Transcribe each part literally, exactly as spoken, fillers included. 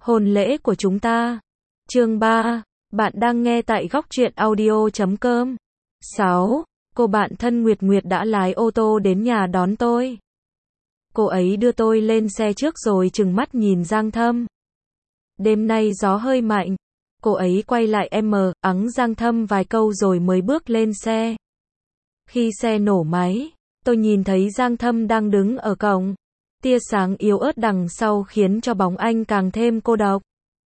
Hôn lễ của chúng ta. Chương ba. Bạn đang nghe tại góc truyện audio chấm com. sáu. Cô bạn thân Nguyệt Nguyệt đã lái ô tô đến nhà đón tôi. Cô ấy đưa tôi lên xe trước rồi trừng mắt nhìn Giang Thâm. Đêm nay gió hơi mạnh. Cô ấy quay lại em ắng Giang Thâm vài câu rồi mới bước lên xe. Khi xe nổ máy, tôi nhìn thấy Giang Thâm đang đứng ở cổng. Tia sáng yếu ớt đằng sau khiến cho bóng anh càng thêm cô độc.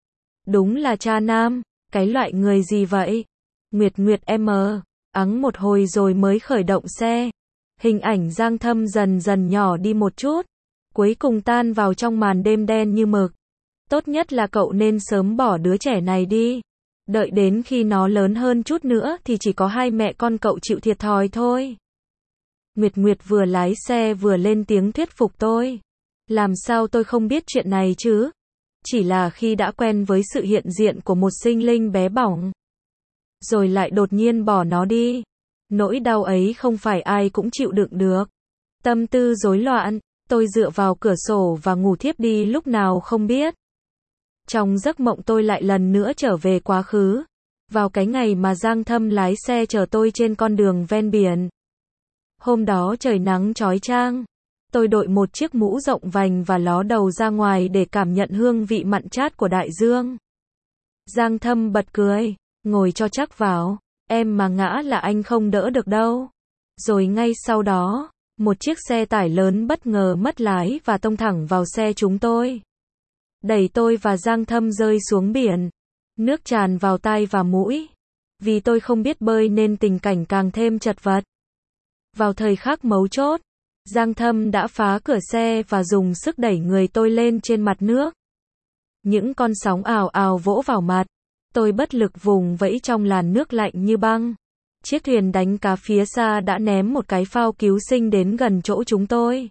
Đúng là cha nam, cái loại người gì vậy? Nguyệt Nguyệt em ắng một hồi rồi mới khởi động xe. Hình ảnh Giang Thâm dần dần nhỏ đi một chút, cuối cùng tan vào trong màn đêm đen như mực. Tốt nhất là cậu nên sớm bỏ đứa trẻ này đi. Đợi đến khi nó lớn hơn chút nữa thì chỉ có hai mẹ con cậu chịu thiệt thòi thôi. Nguyệt Nguyệt vừa lái xe vừa lên tiếng thuyết phục tôi. Làm sao tôi không biết chuyện này chứ? Chỉ là khi đã quen với sự hiện diện của một sinh linh bé bỏng, rồi lại đột nhiên bỏ nó đi. Nỗi đau ấy không phải ai cũng chịu đựng được. Tâm tư rối loạn, tôi dựa vào cửa sổ và ngủ thiếp đi lúc nào không biết. Trong giấc mộng tôi lại lần nữa trở về quá khứ. Vào cái ngày mà Giang Thâm lái xe chở tôi trên con đường ven biển. Hôm đó trời nắng chói chang. Tôi đội một chiếc mũ rộng vành và ló đầu ra ngoài để cảm nhận hương vị mặn chát của đại dương. Giang Thâm bật cười, ngồi cho chắc vào, em mà ngã là anh không đỡ được đâu. Rồi ngay sau đó, một chiếc xe tải lớn bất ngờ mất lái và tông thẳng vào xe chúng tôi. Đẩy tôi và Giang Thâm rơi xuống biển. Nước tràn vào tai và mũi. Vì tôi không biết bơi nên tình cảnh càng thêm chật vật. Vào thời khắc mấu chốt, Giang Thâm đã phá cửa xe và dùng sức đẩy người tôi lên trên mặt nước. Những con sóng ào ào vỗ vào mặt. Tôi bất lực vùng vẫy trong làn nước lạnh như băng. Chiếc thuyền đánh cá phía xa đã ném một cái phao cứu sinh đến gần chỗ chúng tôi.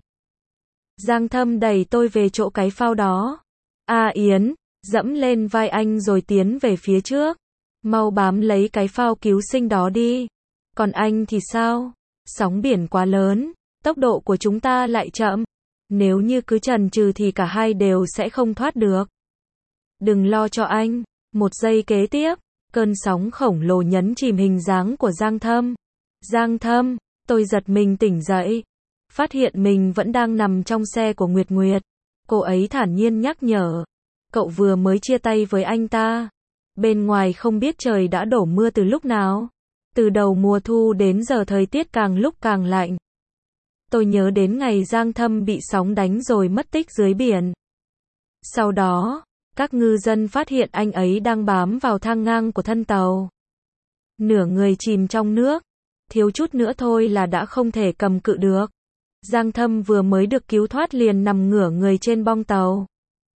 Giang Thâm đẩy tôi về chỗ cái phao đó. A Yến, dẫm lên vai anh rồi tiến về phía trước. Mau bám lấy cái phao cứu sinh đó đi. Còn anh thì sao? Sóng biển quá lớn, tốc độ của chúng ta lại chậm. Nếu như cứ chần chừ thì cả hai đều sẽ không thoát được. Đừng lo cho anh. Một giây kế tiếp, cơn sóng khổng lồ nhấn chìm hình dáng của Giang Thâm. Giang Thâm, tôi giật mình tỉnh dậy. Phát hiện mình vẫn đang nằm trong xe của Nguyệt Nguyệt. Cô ấy thản nhiên nhắc nhở. Cậu vừa mới chia tay với anh ta. Bên ngoài không biết trời đã đổ mưa từ lúc nào. Từ đầu mùa thu đến giờ thời tiết càng lúc càng lạnh. Tôi nhớ đến ngày Giang Thâm bị sóng đánh rồi mất tích dưới biển. Sau đó, các ngư dân phát hiện anh ấy đang bám vào thang ngang của thân tàu. Nửa người chìm trong nước. Thiếu chút nữa thôi là đã không thể cầm cự được. Giang Thâm vừa mới được cứu thoát liền nằm ngửa người trên bong tàu.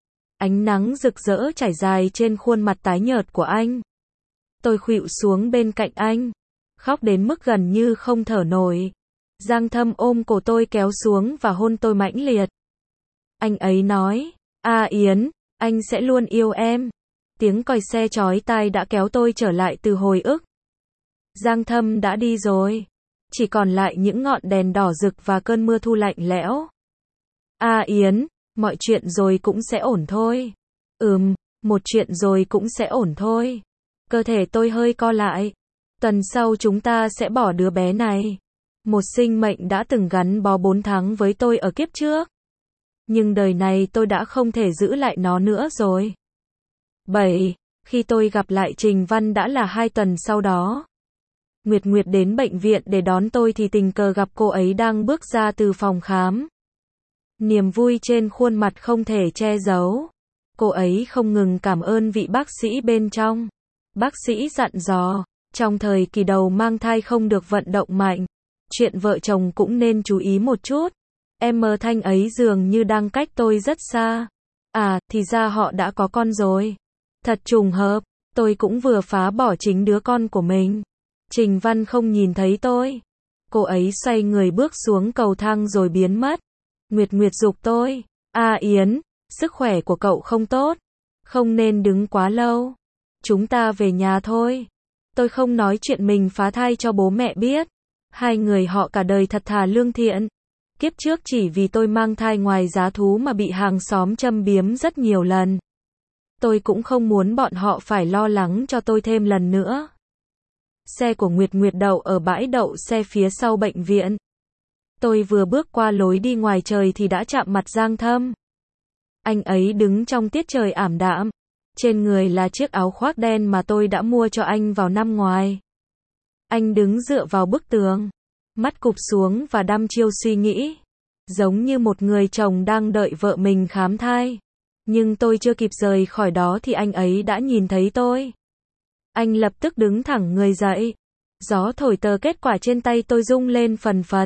Ánh nắng rực rỡ trải dài trên khuôn mặt tái nhợt của anh. Tôi khuỵu xuống bên cạnh anh, khóc đến mức gần như không thở nổi. Giang Thâm ôm cổ tôi kéo xuống và hôn tôi mãnh liệt. Anh ấy nói, A Yến, anh sẽ luôn yêu em. Tiếng còi xe chói tai đã kéo tôi trở lại từ hồi ức. Giang Thâm đã đi rồi. Chỉ còn lại những ngọn đèn đỏ rực và cơn mưa thu lạnh lẽo. A Yến, mọi chuyện rồi cũng sẽ ổn thôi. Ừm, một chuyện rồi cũng sẽ ổn thôi. Cơ thể tôi hơi co lại. Tuần sau chúng ta sẽ bỏ đứa bé này. Một sinh mệnh đã từng gắn bó bốn tháng với tôi ở kiếp trước. Nhưng đời này tôi đã không thể giữ lại nó nữa rồi. bảy. Khi tôi gặp lại Trình Văn đã là hai tuần sau đó. Nguyệt Nguyệt đến bệnh viện để đón tôi thì tình cờ gặp cô ấy đang bước ra từ phòng khám. Niềm vui trên khuôn mặt không thể che giấu. Cô ấy không ngừng cảm ơn vị bác sĩ bên trong. Bác sĩ dặn dò, trong thời kỳ đầu mang thai không được vận động mạnh. Chuyện vợ chồng cũng nên chú ý một chút. Em mơ Thanh ấy dường như đang cách tôi rất xa. À, thì ra họ đã có con rồi. Thật trùng hợp, tôi cũng vừa phá bỏ chính đứa con của mình. Trình Văn không nhìn thấy tôi. Cô ấy xoay người bước xuống cầu thang rồi biến mất. Nguyệt Nguyệt giục tôi. A Yến, sức khỏe của cậu không tốt. Không nên đứng quá lâu. Chúng ta về nhà thôi. Tôi không nói chuyện mình phá thai cho bố mẹ biết. Hai người họ cả đời thật thà lương thiện. Kiếp trước chỉ vì tôi mang thai ngoài giá thú mà bị hàng xóm châm biếm rất nhiều lần. Tôi cũng không muốn bọn họ phải lo lắng cho tôi thêm lần nữa. Xe của Nguyệt Nguyệt đậu ở bãi đậu xe phía sau bệnh viện. Tôi vừa bước qua lối đi ngoài trời thì đã chạm mặt Giang Thâm. Anh ấy đứng trong tiết trời ảm đạm. Trên người là chiếc áo khoác đen mà tôi đã mua cho anh vào năm ngoài. Anh đứng dựa vào bức tường, mắt cụp xuống và đăm chiêu suy nghĩ. Giống như một người chồng đang đợi vợ mình khám thai. Nhưng tôi chưa kịp rời khỏi đó thì anh ấy đã nhìn thấy tôi. Anh lập tức đứng thẳng người dậy. Gió thổi tờ kết quả trên tay tôi rung lên phần phật.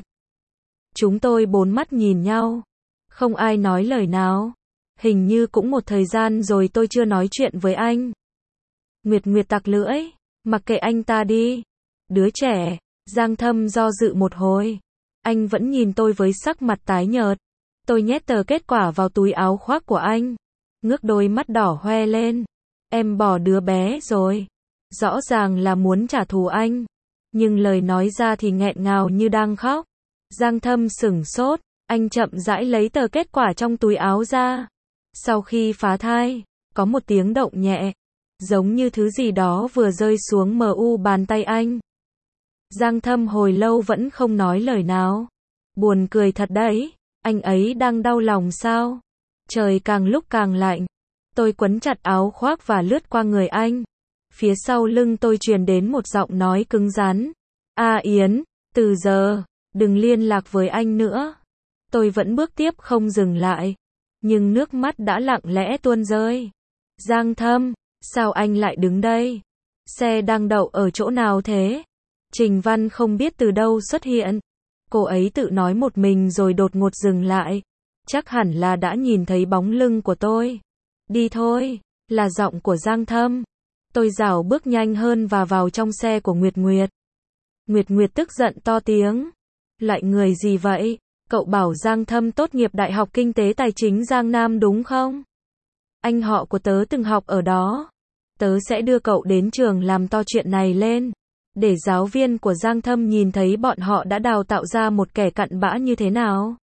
Chúng tôi bốn mắt nhìn nhau. Không ai nói lời nào. Hình như cũng một thời gian rồi tôi chưa nói chuyện với anh. Nguyệt Nguyệt tặc lưỡi. Mặc kệ anh ta đi. Đứa trẻ. Giang Thâm do dự một hồi. Anh vẫn nhìn tôi với sắc mặt tái nhợt. Tôi nhét tờ kết quả vào túi áo khoác của anh. Ngước đôi mắt đỏ hoe lên. Em bỏ đứa bé rồi. Rõ ràng là muốn trả thù anh. Nhưng lời nói ra thì nghẹn ngào như đang khóc. Giang Thâm sửng sốt. Anh chậm rãi lấy tờ kết quả trong túi áo ra. Sau khi phá thai, có một tiếng động nhẹ. Giống như thứ gì đó vừa rơi xuống mu bàn tay anh. Giang Thâm hồi lâu vẫn không nói lời nào. Buồn cười thật đấy. Anh ấy đang đau lòng sao? Trời càng lúc càng lạnh. Tôi quấn chặt áo khoác và lướt qua người anh. Phía sau lưng tôi truyền đến một giọng nói cứng rắn. A Yến, từ giờ, đừng liên lạc với anh nữa. Tôi vẫn bước tiếp không dừng lại. Nhưng nước mắt đã lặng lẽ tuôn rơi. Giang Thâm, sao anh lại đứng đây? Xe đang đậu ở chỗ nào thế? Trình Văn không biết từ đâu xuất hiện. Cô ấy tự nói một mình rồi đột ngột dừng lại. Chắc hẳn là đã nhìn thấy bóng lưng của tôi. Đi thôi, là giọng của Giang Thâm. Tôi rảo bước nhanh hơn và vào trong xe của Nguyệt Nguyệt. Nguyệt Nguyệt tức giận to tiếng. Loại người gì vậy? Cậu bảo Giang Thâm tốt nghiệp Đại học Kinh tế Tài chính Giang Nam đúng không? Anh họ của tớ từng học ở đó. Tớ sẽ đưa cậu đến trường làm to chuyện này lên. Để giáo viên của Giang Thâm nhìn thấy bọn họ đã đào tạo ra một kẻ cặn bã như thế nào.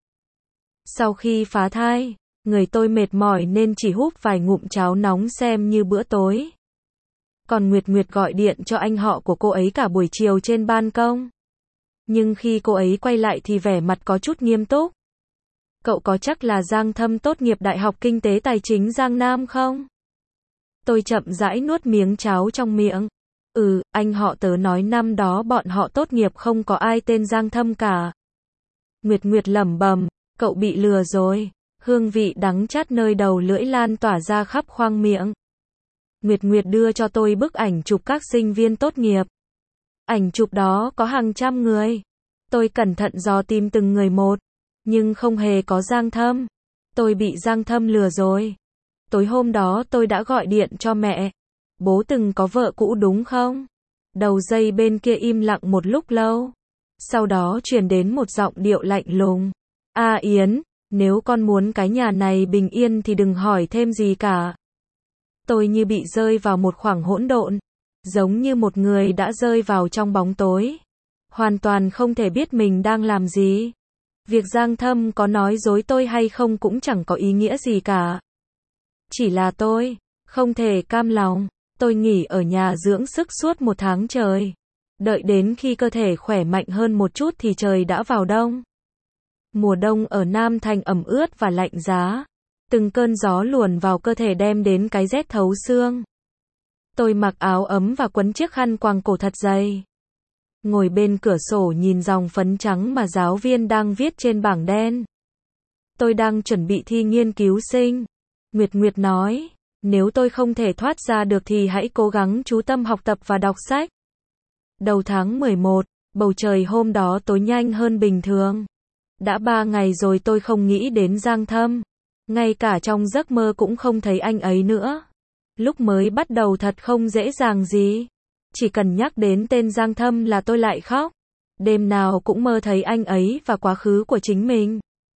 Sau khi phá thai, người tôi mệt mỏi nên chỉ húp vài ngụm cháo nóng xem như bữa tối. Còn Nguyệt Nguyệt gọi điện cho anh họ của cô ấy cả buổi chiều trên ban công. Nhưng khi cô ấy quay lại thì vẻ mặt có chút nghiêm túc. Cậu có chắc là Giang Thâm tốt nghiệp Đại học Kinh tế Tài chính Giang Nam không? Tôi chậm rãi nuốt miếng cháo trong miệng. Ừ, anh họ tớ nói năm đó bọn họ tốt nghiệp không có ai tên Giang Thâm cả. Nguyệt Nguyệt lẩm bẩm, cậu bị lừa rồi. Hương vị đắng chát nơi đầu lưỡi lan tỏa ra khắp khoang miệng. Nguyệt Nguyệt đưa cho tôi bức ảnh chụp các sinh viên tốt nghiệp. Ảnh chụp đó có hàng trăm người. Tôi cẩn thận dò tìm từng người một. Nhưng không hề có Giang Thâm. Tôi bị Giang Thâm lừa rồi. Tối hôm đó tôi đã gọi điện cho mẹ. Bố từng có vợ cũ đúng không? Đầu dây bên kia im lặng một lúc lâu. Sau đó truyền đến một giọng điệu lạnh lùng. A Yến, nếu con muốn cái nhà này bình yên thì đừng hỏi thêm gì cả. Tôi như bị rơi vào một khoảng hỗn độn. Giống như một người đã rơi vào trong bóng tối. Hoàn toàn không thể biết mình đang làm gì. Việc Giang Thâm có nói dối tôi hay không cũng chẳng có ý nghĩa gì cả. Chỉ là tôi không thể cam lòng. Tôi nghỉ ở nhà dưỡng sức suốt một tháng trời. Đợi đến khi cơ thể khỏe mạnh hơn một chút thì trời đã vào đông. Mùa đông ở Nam Thành ẩm ướt và lạnh giá. Từng cơn gió luồn vào cơ thể đem đến cái rét thấu xương. Tôi mặc áo ấm và quấn chiếc khăn quàng cổ thật dày. Ngồi bên cửa sổ nhìn dòng phấn trắng mà giáo viên đang viết trên bảng đen. Tôi đang chuẩn bị thi nghiên cứu sinh. Nguyệt Nguyệt nói, nếu tôi không thể thoát ra được thì hãy cố gắng chú tâm học tập và đọc sách. Đầu tháng mười một, bầu trời hôm đó tối nhanh hơn bình thường. Đã ba ngày rồi tôi không nghĩ đến Giang Thâm. Ngay cả trong giấc mơ cũng không thấy anh ấy nữa. Lúc mới bắt đầu thật không dễ dàng gì. Chỉ cần nhắc đến tên Giang Thâm là tôi lại khóc. Đêm nào cũng mơ thấy anh ấy và quá khứ của chính mình.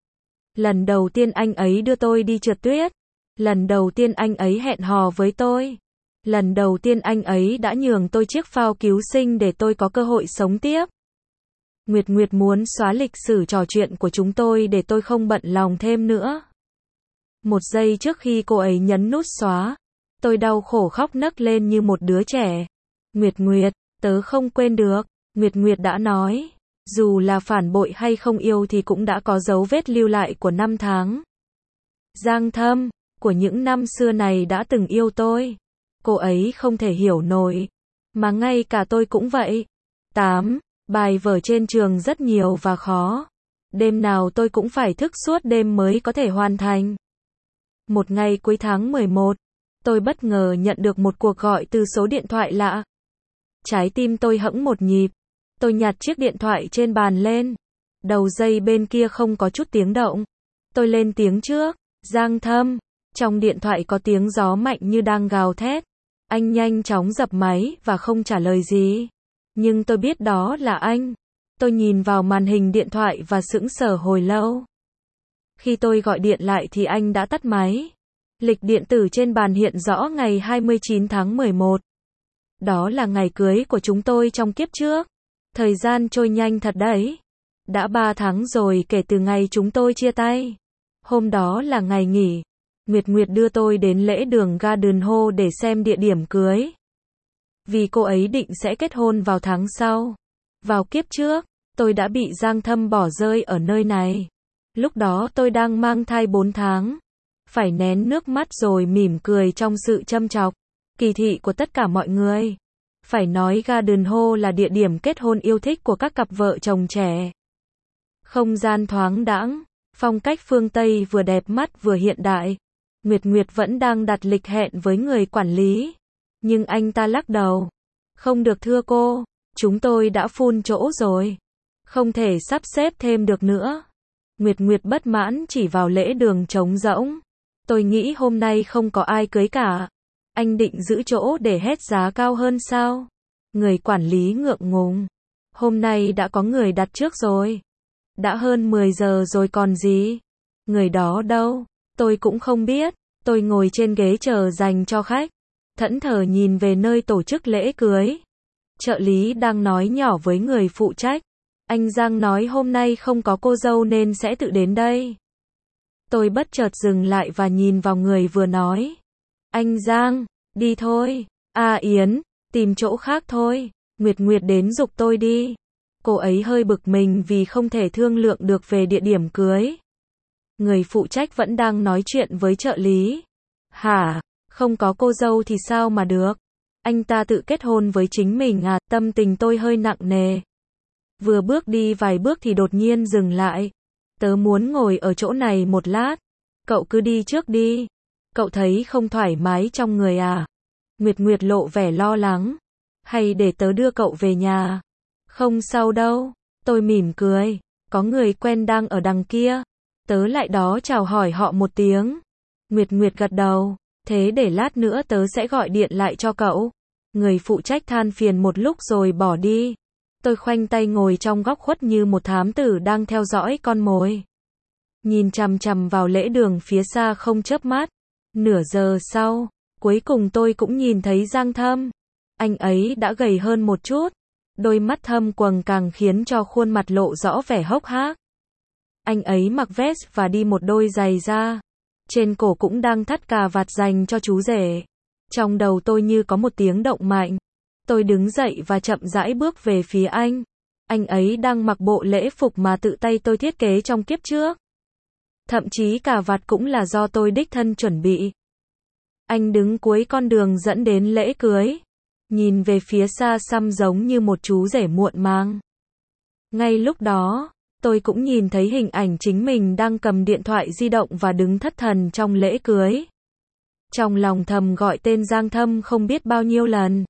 Lần đầu tiên anh ấy đưa tôi đi trượt tuyết. Lần đầu tiên anh ấy hẹn hò với tôi. Lần đầu tiên anh ấy đã nhường tôi chiếc phao cứu sinh để tôi có cơ hội sống tiếp. Nguyệt Nguyệt muốn xóa lịch sử trò chuyện của chúng tôi để tôi không bận lòng thêm nữa. Một giây trước khi cô ấy nhấn nút xóa, Tôi đau khổ khóc nấc lên như một đứa trẻ. Nguyệt Nguyệt, tớ không quên được. Nguyệt Nguyệt đã nói, dù là phản bội hay không yêu thì cũng đã có dấu vết lưu lại của năm tháng. Giang Thâm, của những năm xưa này đã từng yêu tôi. Cô ấy không thể hiểu nổi. Mà ngay cả tôi cũng vậy. tám. Bài vở trên trường rất nhiều và khó. Đêm nào tôi cũng phải thức suốt đêm mới có thể hoàn thành. Một ngày cuối tháng mười một, tôi bất ngờ nhận được một cuộc gọi từ số điện thoại lạ. Trái tim tôi hẫng một nhịp. Tôi nhặt chiếc điện thoại trên bàn lên. Đầu dây bên kia không có chút tiếng động. Tôi lên tiếng trước, Giang Thâm. Trong điện thoại có tiếng gió mạnh như đang gào thét. Anh nhanh chóng dập máy và không trả lời gì. Nhưng tôi biết đó là anh. Tôi nhìn vào màn hình điện thoại và sững sờ hồi lâu. Khi tôi gọi điện lại thì anh đã tắt máy. Lịch điện tử trên bàn hiện rõ ngày hai mươi chín tháng mười một. Đó là ngày cưới của chúng tôi trong kiếp trước. Thời gian trôi nhanh thật đấy. Đã ba tháng rồi kể từ ngày chúng tôi chia tay. Hôm đó là ngày nghỉ. Nguyệt Nguyệt đưa tôi đến lễ đường Garden Hall để xem địa điểm cưới. Vì cô ấy định sẽ kết hôn vào tháng sau. Vào kiếp trước, tôi đã bị Giang Thâm bỏ rơi ở nơi này. Lúc đó tôi đang mang thai bốn tháng. Phải nén nước mắt rồi mỉm cười trong sự châm chọc, kỳ thị của tất cả mọi người. Phải nói Garden Hall là địa điểm kết hôn yêu thích của các cặp vợ chồng trẻ. Không gian thoáng đãng, phong cách phương Tây vừa đẹp mắt vừa hiện đại. Nguyệt Nguyệt vẫn đang đặt lịch hẹn với người quản lý. Nhưng anh ta lắc đầu. Không được thưa cô, chúng tôi đã full chỗ rồi. Không thể sắp xếp thêm được nữa. Nguyệt Nguyệt bất mãn chỉ vào lễ đường trống rỗng. Tôi nghĩ hôm nay không có ai cưới cả. Anh định giữ chỗ để hét giá cao hơn sao? Người quản lý ngượng ngùng. Hôm nay đã có người đặt trước rồi. Đã hơn mười giờ rồi còn gì? Người đó đâu? Tôi cũng không biết. Tôi ngồi trên ghế chờ dành cho khách. Thẫn thờ nhìn về nơi tổ chức lễ cưới. Trợ lý đang nói nhỏ với người phụ trách. Anh Giang nói hôm nay không có cô dâu nên sẽ tự đến đây. Tôi bất chợt dừng lại và nhìn vào người vừa nói. Anh Giang, đi thôi. À Yến, tìm chỗ khác thôi. Nguyệt Nguyệt đến giục tôi đi. Cô ấy hơi bực mình vì không thể thương lượng được về địa điểm cưới. Người phụ trách vẫn đang nói chuyện với trợ lý. Hả? Không có cô dâu thì sao mà được? Anh ta tự kết hôn với chính mình à? Tâm tình tôi hơi nặng nề. Vừa bước đi vài bước thì đột nhiên dừng lại. Tớ muốn ngồi ở chỗ này một lát. Cậu cứ đi trước đi. Cậu thấy không thoải mái trong người à? Nguyệt Nguyệt lộ vẻ lo lắng. Hay để tớ đưa cậu về nhà? Không sao đâu. Tôi mỉm cười. Có người quen đang ở đằng kia. Tớ lại đó chào hỏi họ một tiếng. Nguyệt Nguyệt gật đầu. Thế để lát nữa tớ sẽ gọi điện lại cho cậu. Người phụ trách than phiền một lúc rồi bỏ đi. Tôi khoanh tay ngồi trong góc khuất như một thám tử đang theo dõi con mồi. Nhìn chằm chằm vào lễ đường phía xa không chớp mắt. Nửa giờ sau, cuối cùng tôi cũng nhìn thấy Giang Thâm. Anh ấy đã gầy hơn một chút. Đôi mắt thâm quầng càng khiến cho khuôn mặt lộ rõ vẻ hốc hác. Anh ấy mặc vest và đi một đôi giày da. Trên cổ cũng đang thắt cà vạt dành cho chú rể. Trong đầu tôi như có một tiếng động mạnh. Tôi đứng dậy và chậm rãi bước về phía anh. Anh ấy đang mặc bộ lễ phục mà tự tay tôi thiết kế trong kiếp trước. Thậm chí cà vạt cũng là do tôi đích thân chuẩn bị. Anh đứng cuối con đường dẫn đến lễ cưới. Nhìn về phía xa xăm giống như một chú rể muộn màng. Ngay lúc đó, tôi cũng nhìn thấy hình ảnh chính mình đang cầm điện thoại di động và đứng thất thần trong lễ cưới. Trong lòng thầm gọi tên Giang Thâm không biết bao nhiêu lần.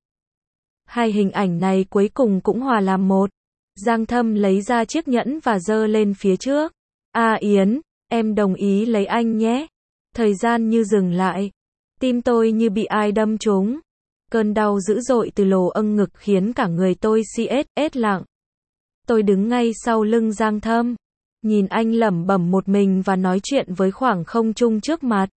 Hai hình ảnh này cuối cùng cũng hòa làm một. Giang Thâm lấy ra chiếc nhẫn và giơ lên phía trước. À Yến, em đồng ý lấy anh nhé. Thời gian như dừng lại. Tim tôi như bị ai đâm trúng. Cơn đau dữ dội từ lồ âng ngực khiến cả người tôi si ết ết lặng. Tôi đứng ngay sau lưng Giang Thâm. Nhìn anh lẩm bẩm một mình và nói chuyện với khoảng không trung trước mặt.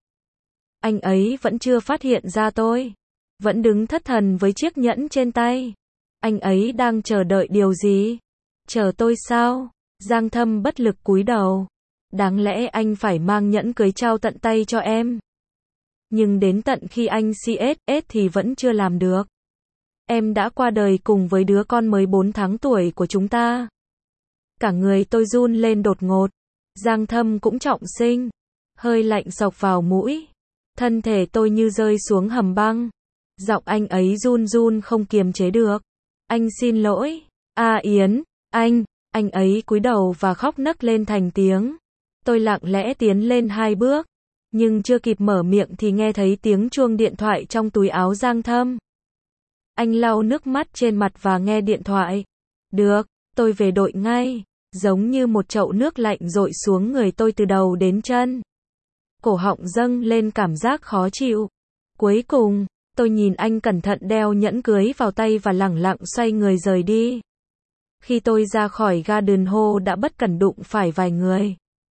Anh ấy vẫn chưa phát hiện ra tôi. Vẫn đứng thất thần với chiếc nhẫn trên tay. Anh ấy đang chờ đợi điều gì? Chờ tôi sao? Giang Thâm bất lực cúi đầu. Đáng lẽ anh phải mang nhẫn cưới trao tận tay cho em. Nhưng đến tận khi anh xê ét ét thì vẫn chưa làm được. Em đã qua đời cùng với đứa con mới bốn tháng tuổi của chúng ta. Cả người tôi run lên đột ngột. Giang Thâm cũng trọng sinh. Hơi lạnh xộc vào mũi. Thân thể tôi như rơi xuống hầm băng. Giọng anh ấy run run không kiềm chế được. Anh xin lỗi. A Yến, anh, anh ấy cúi đầu và khóc nấc lên thành tiếng. Tôi lặng lẽ tiến lên hai bước. Nhưng chưa kịp mở miệng thì nghe thấy tiếng chuông điện thoại trong túi áo Giang Thâm. Anh lau nước mắt trên mặt và nghe điện thoại. Được, tôi về đội ngay. Giống như một chậu nước lạnh dội xuống người tôi từ đầu đến chân. Cổ họng dâng lên cảm giác khó chịu. Cuối cùng, tôi nhìn anh cẩn thận đeo nhẫn cưới vào tay và lẳng lặng xoay người rời đi. Khi tôi ra khỏi Garden Hall đã bất cẩn đụng phải vài người.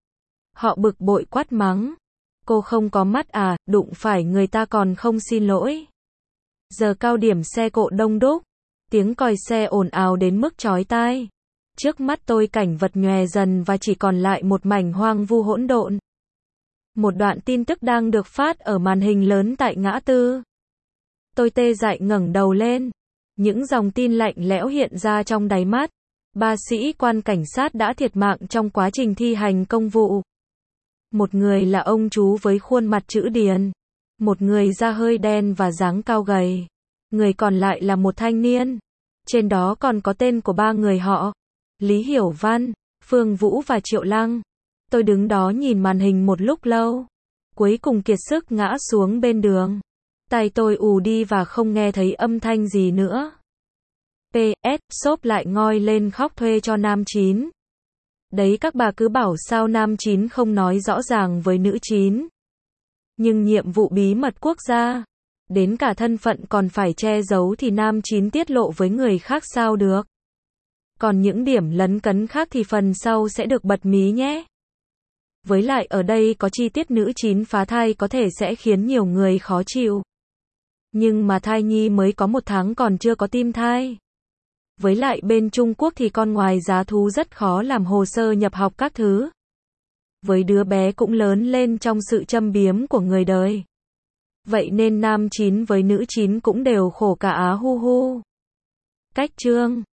Họ bực bội quát mắng. Cô không có mắt à, đụng phải người ta còn không xin lỗi. Giờ cao điểm xe cộ đông đúc. Tiếng còi xe ồn ào đến mức chói tai. Trước mắt tôi cảnh vật nhòe dần và chỉ còn lại một mảnh hoang vu hỗn độn. Một đoạn tin tức đang được phát ở màn hình lớn tại ngã tư. Tôi tê dại ngẩng đầu lên. Những dòng tin lạnh lẽo hiện ra trong đáy mắt. Ba sĩ quan cảnh sát đã thiệt mạng trong quá trình thi hành công vụ. Một người là ông chú với khuôn mặt chữ điền. Một người da hơi đen và dáng cao gầy. Người còn lại là một thanh niên. Trên đó còn có tên của ba người họ. Lý Hiểu Văn, Phương Vũ và Triệu Lăng. Tôi đứng đó nhìn màn hình một lúc lâu. Cuối cùng kiệt sức ngã xuống bên đường. Tai tôi ù đi và không nghe thấy âm thanh gì nữa. pê ét, Shop lại ngoi lên khóc thuê cho nam chín. Đấy các bà cứ bảo sao nam chín không nói rõ ràng với nữ chín. Nhưng nhiệm vụ bí mật quốc gia. Đến cả thân phận còn phải che giấu thì nam chín tiết lộ với người khác sao được. Còn những điểm lấn cấn khác thì phần sau sẽ được bật mí nhé. Với lại ở đây có chi tiết nữ chín phá thai có thể sẽ khiến nhiều người khó chịu. Nhưng mà thai nhi mới có một tháng còn chưa có tim thai. Với lại bên Trung Quốc thì con ngoài giá thú rất khó làm hồ sơ nhập học các thứ. Với đứa bé cũng lớn lên trong sự châm biếm của người đời. Vậy nên nam chín với nữ chín cũng đều khổ cả á hu hu. Cách chương